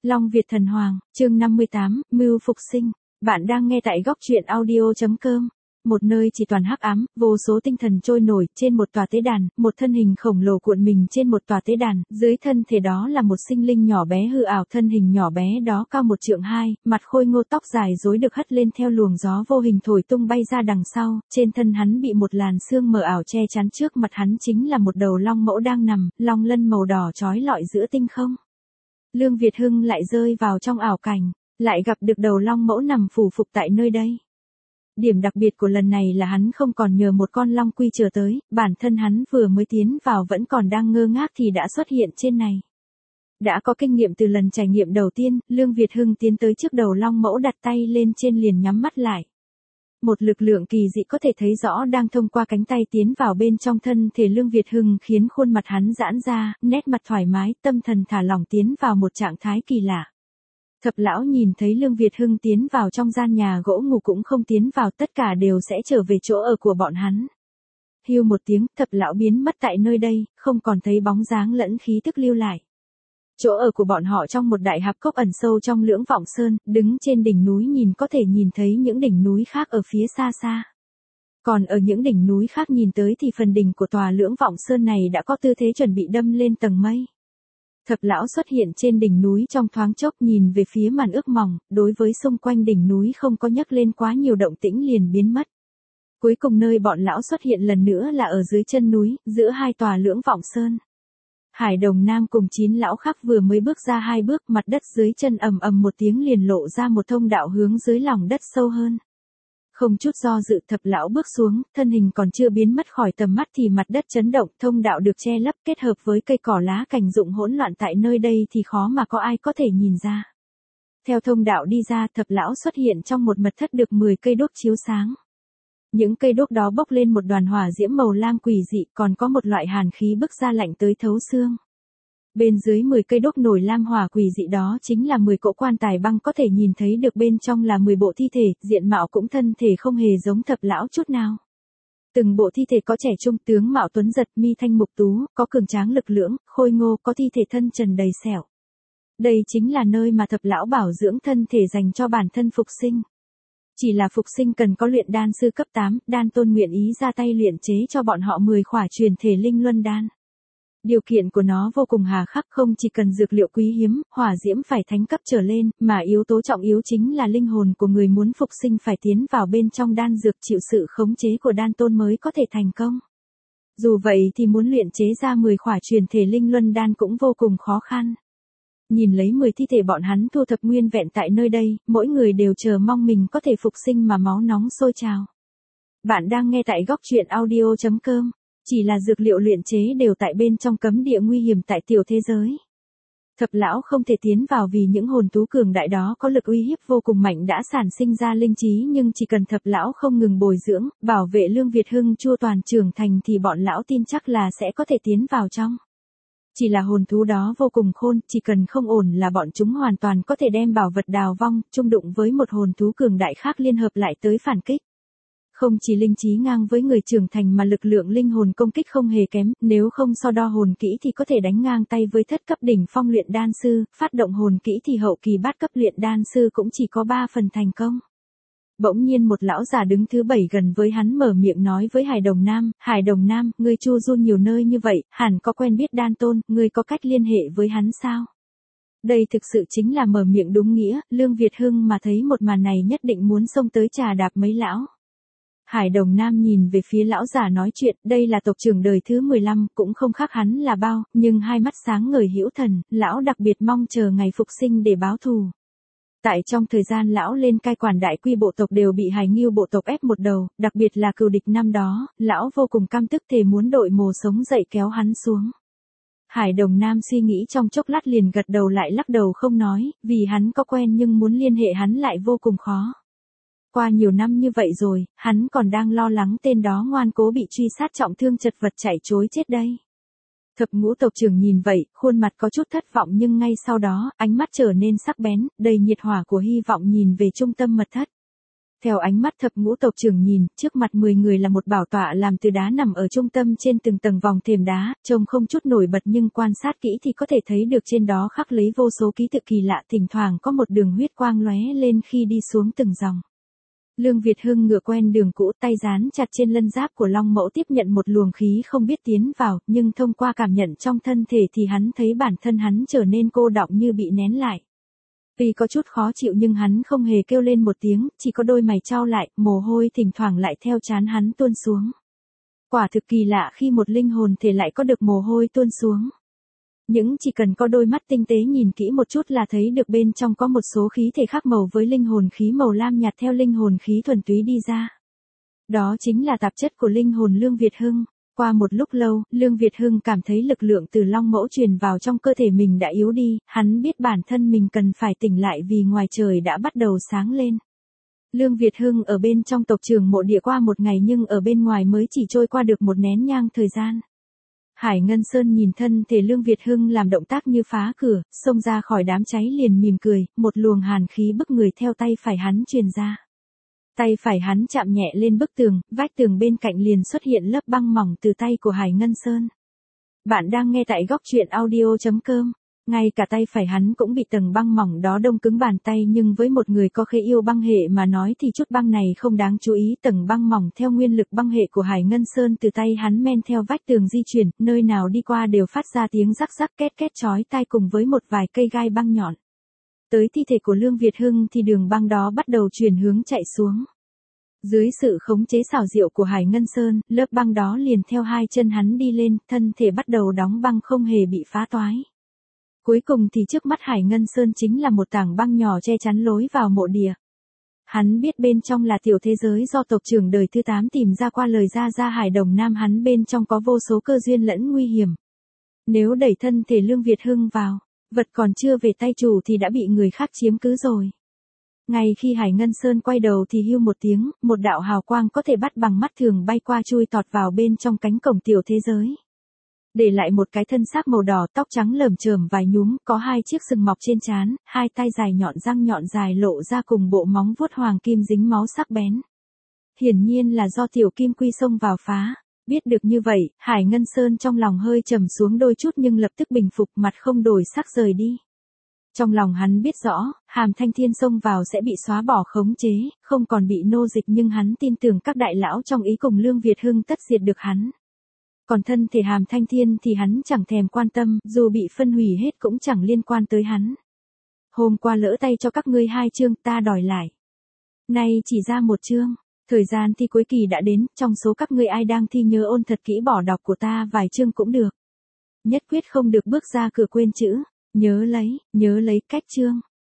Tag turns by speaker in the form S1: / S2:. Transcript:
S1: Long Việt Thần Hoàng, chương 58, Mưu Phục Sinh. Bạn đang nghe tại góc truyện audio.com. Một nơi chỉ toàn hắc ám, vô số tinh thần trôi nổi trên một tòa tế đàn, một thân hình khổng lồ cuộn mình trên một tòa tế đàn, dưới thân thể đó là một sinh linh nhỏ bé hư ảo, thân hình nhỏ bé đó cao 1 trượng 2, mặt khôi ngô, tóc dài rối được hất lên theo luồng gió vô hình thổi tung bay ra đằng sau, trên thân hắn bị một làn sương mờ ảo che chắn, trước mặt hắn chính là một đầu long mẫu đang nằm, long lân màu đỏ chói lọi giữa tinh không. Lương Việt Hưng lại rơi vào trong ảo cảnh, lại gặp được đầu long mẫu nằm phủ phục tại nơi đây. Điểm đặc biệt của lần này là hắn không còn nhờ một con long quy chờ tới, bản thân hắn vừa mới tiến vào vẫn còn đang ngơ ngác thì đã xuất hiện trên này. Đã có kinh nghiệm từ lần trải nghiệm đầu tiên, Lương Việt Hưng tiến tới trước đầu long mẫu, đặt tay lên trên liền nhắm mắt lại. Một lực lượng kỳ dị có thể thấy rõ đang thông qua cánh tay tiến vào bên trong thân thể Lương Việt Hưng, khiến khuôn mặt hắn giãn ra, nét mặt thoải mái, tâm thần thả lỏng, tiến vào một trạng thái kỳ lạ. Thập lão nhìn thấy Lương Việt Hưng tiến vào trong gian nhà gỗ ngủ cũng không tiến vào, tất cả đều sẽ trở về chỗ ở của bọn hắn. Hiu một tiếng, thập lão biến mất tại nơi đây, không còn thấy bóng dáng lẫn khí tức lưu lại. Chỗ ở của bọn họ trong một đại hạp cốc ẩn sâu trong Lưỡng Vọng Sơn, đứng trên đỉnh núi nhìn có thể nhìn thấy những đỉnh núi khác ở phía xa xa. Còn ở những đỉnh núi khác nhìn tới thì phần đỉnh của tòa Lưỡng Vọng Sơn này đã có tư thế chuẩn bị đâm lên tầng mây. Thập lão xuất hiện trên đỉnh núi trong thoáng chốc, nhìn về phía màn ước mỏng, đối với xung quanh đỉnh núi không có nhấc lên quá nhiều động tĩnh liền biến mất. Cuối cùng nơi bọn lão xuất hiện lần nữa là ở dưới chân núi, giữa hai tòa Lưỡng Vọng Sơn. Hải Đồng Nam cùng 9 lão khác vừa mới bước ra 2 bước, mặt đất dưới chân ầm ầm một tiếng liền lộ ra một thông đạo hướng dưới lòng đất sâu hơn. Không chút do dự, thập lão bước xuống, thân hình còn chưa biến mất khỏi tầm mắt thì mặt đất chấn động, thông đạo được che lấp, kết hợp với cây cỏ lá cành rụng hỗn loạn tại nơi đây thì khó mà có ai có thể nhìn ra. Theo thông đạo đi ra, thập lão xuất hiện trong một mật thất được 10 cây đuốc chiếu sáng. Những cây đuốc đó bốc lên một đoàn hỏa diễm màu lam quỷ dị, còn có một loại hàn khí bức ra lạnh tới thấu xương. Bên dưới 10 cây đuốc nổi lam hỏa quỷ dị đó chính là 10 cỗ quan tài băng, có thể nhìn thấy được bên trong là 10 bộ thi thể, diện mạo cũng thân thể không hề giống thập lão chút nào. Từng bộ thi thể có trẻ trung, tướng mạo tuấn giật, mi thanh mục tú, có cường tráng lực lưỡng, khôi ngô, có thi thể thân trần đầy sẹo. Đây chính là nơi mà thập lão bảo dưỡng thân thể dành cho bản thân phục sinh. Chỉ là phục sinh cần có luyện đan sư cấp 8, đan tôn nguyện ý ra tay luyện chế cho bọn họ 10 khỏa truyền thể linh luân đan. Điều kiện của nó vô cùng hà khắc, không chỉ cần dược liệu quý hiếm, hỏa diễm phải thánh cấp trở lên, mà yếu tố trọng yếu chính là linh hồn của người muốn phục sinh phải tiến vào bên trong đan dược, chịu sự khống chế của đan tôn mới có thể thành công. Dù vậy thì muốn luyện chế ra 10 khỏa truyền thể linh luân đan cũng vô cùng khó khăn. Nhìn lấy 10 thi thể bọn hắn thu thập nguyên vẹn tại nơi đây, mỗi người đều chờ mong mình có thể phục sinh mà máu nóng sôi trào. Bạn đang nghe tại góc truyện audio.com. Chỉ là dược liệu luyện chế đều tại bên trong cấm địa nguy hiểm tại tiểu thế giới. Thập lão không thể tiến vào vì những hồn thú cường đại đó có lực uy hiếp vô cùng mạnh đã sản sinh ra linh trí, nhưng chỉ cần thập lão không ngừng bồi dưỡng, bảo vệ Lương Việt Hưng chu toàn trưởng thành thì bọn lão tin chắc là sẽ có thể tiến vào trong. Chỉ là hồn thú đó vô cùng khôn, chỉ cần không ổn là bọn chúng hoàn toàn có thể đem bảo vật đào vong, chung đụng với một hồn thú cường đại khác liên hợp lại tới phản kích. Không chỉ linh trí ngang với người trưởng thành mà lực lượng linh hồn công kích không hề kém, nếu không so đo hồn kỹ thì có thể đánh ngang tay với thất cấp đỉnh phong luyện đan sư, phát động hồn kỹ thì hậu kỳ bát cấp luyện đan sư cũng chỉ có 3 phần thành công. Bỗng nhiên một lão già đứng thứ 7 gần với hắn mở miệng nói với Hải Đồng Nam, ngươi chu du nhiều nơi như vậy, hẳn có quen biết đan tôn, ngươi có cách liên hệ với hắn sao? Đây thực sự chính là mở miệng đúng nghĩa, Lương Việt Hưng mà thấy một màn này nhất định muốn xông tới trà đạp mấy lão. Hải Đồng Nam nhìn về phía lão già nói chuyện, đây là tộc trưởng đời thứ 15, cũng không khác hắn là bao, nhưng hai mắt sáng ngời hữu thần, lão đặc biệt mong chờ ngày phục sinh để báo thù. Tại trong thời gian lão lên cai quản đại quy bộ tộc đều bị Hải Ngưu bộ tộc ép một đầu, đặc biệt là cừu địch năm đó, lão vô cùng căm tức thề muốn đội mồ sống dậy kéo hắn xuống. Hải Đồng Nam suy nghĩ trong chốc lát liền gật đầu lại lắc đầu không nói, vì hắn có quen nhưng muốn liên hệ hắn lại vô cùng khó. Qua nhiều năm như vậy rồi, hắn còn đang lo lắng tên đó ngoan cố bị truy sát trọng thương chật vật chạy trối chết đây. Thập ngũ tộc trưởng nhìn vậy, khuôn mặt có chút thất vọng nhưng ngay sau đó, ánh mắt trở nên sắc bén, đầy nhiệt hỏa của hy vọng nhìn về trung tâm mật thất. Theo ánh mắt thập ngũ tộc trưởng nhìn, trước mặt 10 người là một bảo tọa làm từ đá nằm ở trung tâm trên từng tầng vòng thềm đá, trông không chút nổi bật nhưng quan sát kỹ thì có thể thấy được trên đó khắc lấy vô số ký tự kỳ lạ, thỉnh thoảng có một đường huyết quang lóe lên khi đi xuống từng dòng. Lương Việt Hưng ngựa quen đường cũ, tay dán chặt trên lân giáp của Long Mẫu tiếp nhận một luồng khí không biết tiến vào, nhưng thông qua cảm nhận trong thân thể thì hắn thấy bản thân hắn trở nên cô đọng như bị nén lại. Vì có chút khó chịu nhưng hắn không hề kêu lên một tiếng, chỉ có đôi mày chau lại, mồ hôi thỉnh thoảng lại theo trán hắn tuôn xuống. Quả thực kỳ lạ khi một linh hồn thể lại có được mồ hôi tuôn xuống. Những chỉ cần có đôi mắt tinh tế nhìn kỹ một chút là thấy được bên trong có một số khí thể khác màu với linh hồn khí màu lam nhạt theo linh hồn khí thuần túy đi ra. Đó chính là tạp chất của linh hồn Lương Việt Hưng. Qua một lúc lâu, Lương Việt Hưng cảm thấy lực lượng từ Long Mẫu truyền vào trong cơ thể mình đã yếu đi, hắn biết bản thân mình cần phải tỉnh lại vì ngoài trời đã bắt đầu sáng lên. Lương Việt Hưng ở bên trong tộc trưởng mộ địa qua một ngày nhưng ở bên ngoài mới chỉ trôi qua được một nén nhang thời gian. Hải Ngân Sơn nhìn thân thể Lương Việt Hưng làm động tác như phá cửa, xông ra khỏi đám cháy liền mỉm cười, một luồng hàn khí bức người theo tay phải hắn truyền ra. Tay phải hắn chạm nhẹ lên bức tường, vách tường bên cạnh liền xuất hiện lớp băng mỏng từ tay của Hải Ngân Sơn. Bạn đang nghe tại góc truyện audio.com. Ngay cả tay phải hắn cũng bị tầng băng mỏng đó đông cứng bàn tay, nhưng với một người có khế yêu băng hệ mà nói thì chút băng này không đáng chú ý. Tầng băng mỏng theo nguyên lực băng hệ của Hải Ngân Sơn từ tay hắn men theo vách tường di chuyển, nơi nào đi qua đều phát ra tiếng rắc rắc két két chói tai cùng với một vài cây gai băng nhọn. Tới thi thể của Lương Việt Hưng thì đường băng đó bắt đầu chuyển hướng chạy xuống. Dưới sự khống chế xảo diệu của Hải Ngân Sơn, lớp băng đó liền theo hai chân hắn đi lên, thân thể bắt đầu đóng băng không hề bị phá toái. Cuối cùng thì trước mắt Hải Ngân Sơn chính là một tảng băng nhỏ che chắn lối vào mộ địa. Hắn biết bên trong là tiểu thế giới do tộc trưởng đời thứ 8 tìm ra qua lời Gia Hải Đồng Nam hắn, bên trong có vô số cơ duyên lẫn nguy hiểm. Nếu đẩy thân thể Lương Việt Hưng vào, vật còn chưa về tay chủ thì đã bị người khác chiếm cứ rồi. Ngay khi Hải Ngân Sơn quay đầu thì hưu một tiếng, một đạo hào quang có thể bắt bằng mắt thường bay qua chui tọt vào bên trong cánh cổng tiểu thế giới. Để lại một cái thân xác màu đỏ, tóc trắng lởm chởm vài nhúm, có hai chiếc sừng mọc trên trán, hai tay dài nhọn, răng nhọn dài lộ ra cùng bộ móng vuốt hoàng kim dính máu sắc bén. Hiển nhiên là do tiểu kim quy xông vào phá. Biết được như vậy, Hải Ngân Sơn trong lòng hơi trầm xuống đôi chút nhưng lập tức bình phục, mặt không đổi sắc rời đi. Trong lòng hắn biết rõ, Hàm Thanh Thiên xông vào sẽ bị xóa bỏ khống chế, không còn bị nô dịch, nhưng hắn tin tưởng các đại lão trong ý cùng Lương Việt Hưng tất diệt được hắn. Còn thân thể Hàm Thanh Thiên thì hắn chẳng thèm quan tâm, dù bị phân hủy hết cũng chẳng liên quan tới hắn. Hôm qua lỡ tay cho các ngươi 2 chương, ta đòi lại. Nay chỉ ra 1 chương. Thời gian thi cuối kỳ đã đến, trong số các ngươi ai đang thi nhớ ôn thật kỹ bỏ đọc của ta vài chương cũng được. Nhất quyết không được bước ra cửa quên chữ. Nhớ lấy cách chương.